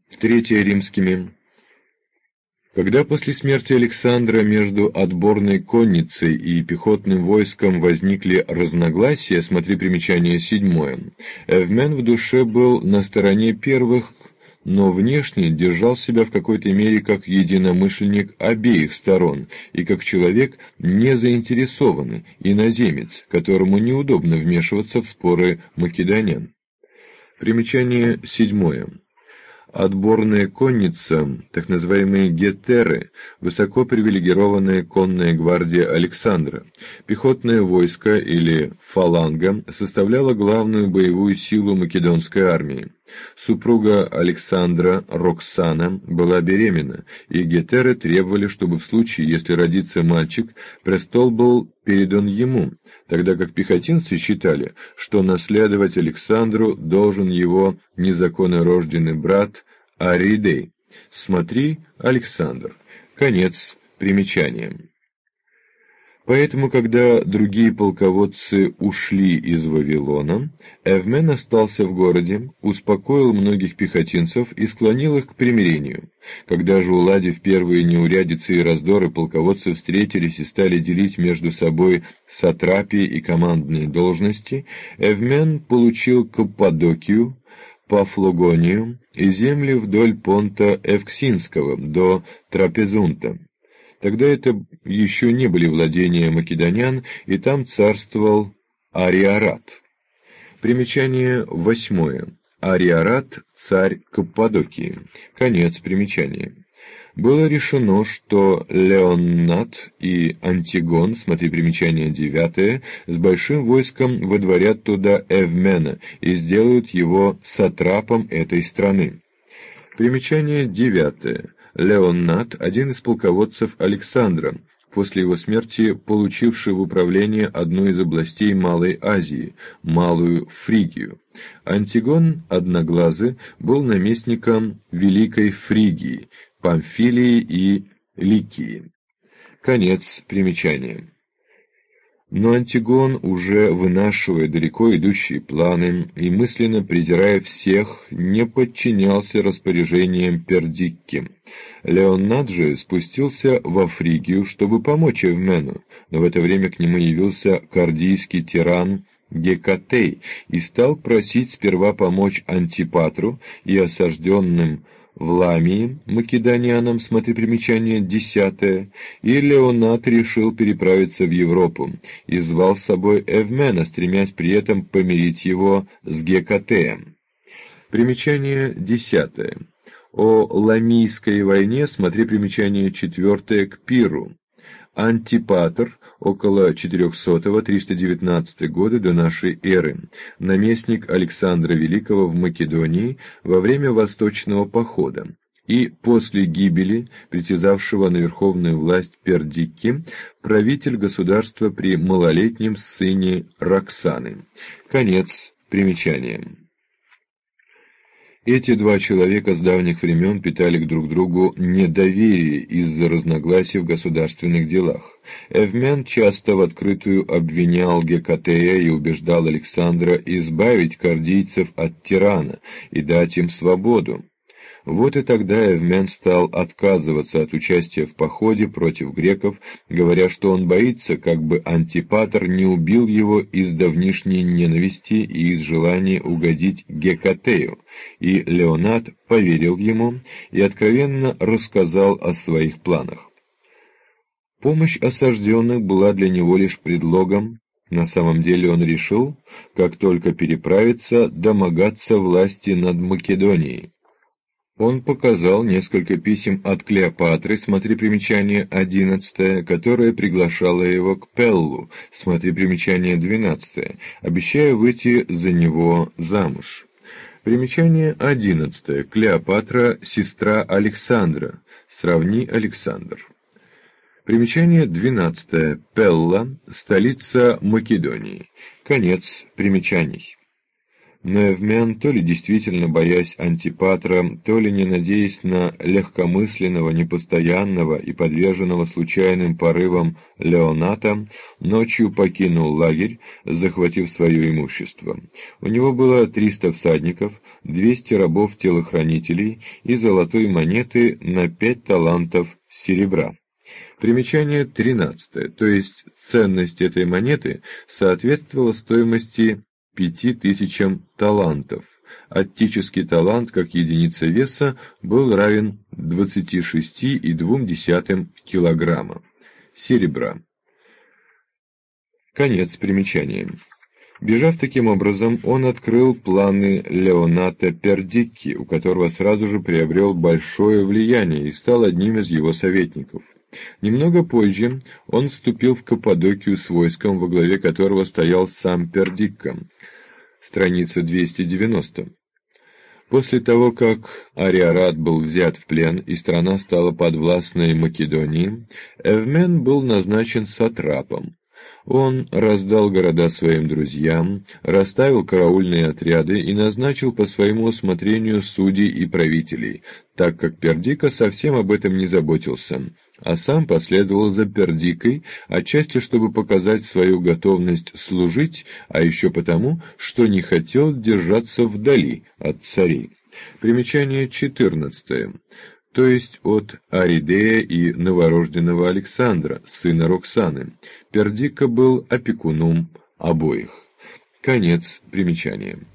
Третье римскими. Когда после смерти Александра между отборной конницей и пехотным войском возникли разногласия, смотри примечание 7, Эвмен в душе был на стороне первых, но внешне держал себя в какой-то мере как единомышленник обеих сторон и как человек не заинтересованный, иноземец, которому неудобно вмешиваться в споры македонян. Примечание 7. Отборная конница, так называемые гетеры, высоко привилегированная конная гвардия Александра. Пехотное войско или фаланга составляло главную боевую силу македонской армии. Супруга Александра, Роксана, была беременна, и гетеры требовали, чтобы в случае, если родится мальчик, престол был передан ему, тогда как пехотинцы считали, что наследовать Александру должен его незаконно рожденный брат Аридей. Смотри, Александр. Конец примечания. Поэтому, когда другие полководцы ушли из Вавилона, Эвмен остался в городе, успокоил многих пехотинцев и склонил их к примирению. Когда же, уладив первые неурядицы и раздоры, полководцы встретились и стали делить между собой сатрапии и командные должности, Эвмен получил Каппадокию, Пафлогонию и земли вдоль понта Эвксинского до Трапезунта. Тогда это еще не были владения македонян, и там царствовал Ариарат. Примечание 8. Ариарат – царь Каппадокии. Конец примечания. Было решено, что Леоннат и Антигон, смотри примечание 9, с большим войском водворят туда Эвмена и сделают его сатрапом этой страны. Примечание 9. Леоннат – один из полководцев Александра, после его смерти получивший в управление одну из областей Малой Азии – Малую Фригию. Антигон Одноглазый был наместником Великой Фригии, Памфилии и Ликии. Конец примечания. Но Антигон, уже вынашивая далеко идущие планы и мысленно презирая всех, не подчинялся распоряжениям Пердикки. Леоннад же спустился во Фригию, чтобы помочь Эвмену, но в это время к нему явился кардийский тиран Гекатей и стал просить сперва помочь Антипатру и осажденным в Ламии македонянам, смотри примечание 10, и Леоннад решил переправиться в Европу и звал с собой Эвмена, стремясь при этом помирить его с Гекатеем. Примечание 10. О Ламийской войне смотри примечание 4 к Пиру. Антипатр, около 400-319 года до нашей эры, наместник Александра Великого в Македонии во время Восточного похода, и после гибели притязавшего на верховную власть Пердикки, правитель государства при малолетнем сыне Роксаны. Конец примечания. Эти два человека с давних времен питали друг к другу недоверие из-за разногласий в государственных делах. Эвмен часто в открытую обвинял Гекатея и убеждал Александра избавить кардийцев от тирана и дать им свободу. Вот и тогда Эвмен стал отказываться от участия в походе против греков, говоря, что он боится, как бы Антипатр не убил его из давнишней ненависти и из желания угодить Гекатею, и Леоннад поверил ему и откровенно рассказал о своих планах. Помощь осажденных была для него лишь предлогом. На самом деле он решил, как только переправиться, домогаться власти над Македонией. Он показал несколько писем от Клеопатры, смотри примечание 11, которая приглашала его к Пеллу, смотри примечание 12, обещая выйти за него замуж. Примечание 11. Клеопатра – сестра Александра. Сравни Александр. Примечание 12. Пелла – столица Македонии. Конец примечаний. Но Эвмен, то ли действительно боясь Антипатра, то ли не надеясь на легкомысленного, непостоянного и подверженного случайным порывам Леоната, ночью покинул лагерь, захватив свое имущество. У него было 300 всадников, 200 рабов-телохранителей и золотой монеты на 5 талантов серебра. Примечание 13, то есть ценность этой монеты соответствовала стоимости 5000 талантов. Аттический талант, как единица веса, был равен 26,2 килограмма серебра. Конец примечания. Бежав таким образом, он открыл планы Леоната Пердикки, у которого сразу же приобрел большое влияние и стал одним из его советников. Немного позже он вступил в Каппадокию с войском, во главе которого стоял сам Пердикка. Страница 290. После того, как Ариарат был взят в плен и страна стала подвластной Македонии, Эвмен был назначен сатрапом. Он раздал города своим друзьям, расставил караульные отряды и назначил по своему усмотрению судей и правителей, так как Пердика совсем об этом не заботился, а сам последовал за Пердикой, отчасти чтобы показать свою готовность служить, а еще потому, что не хотел держаться вдали от царей. Примечание 14. То есть от Аридея и новорожденного Александра, сына Роксаны. Пердика был опекуном обоих. Конец примечания.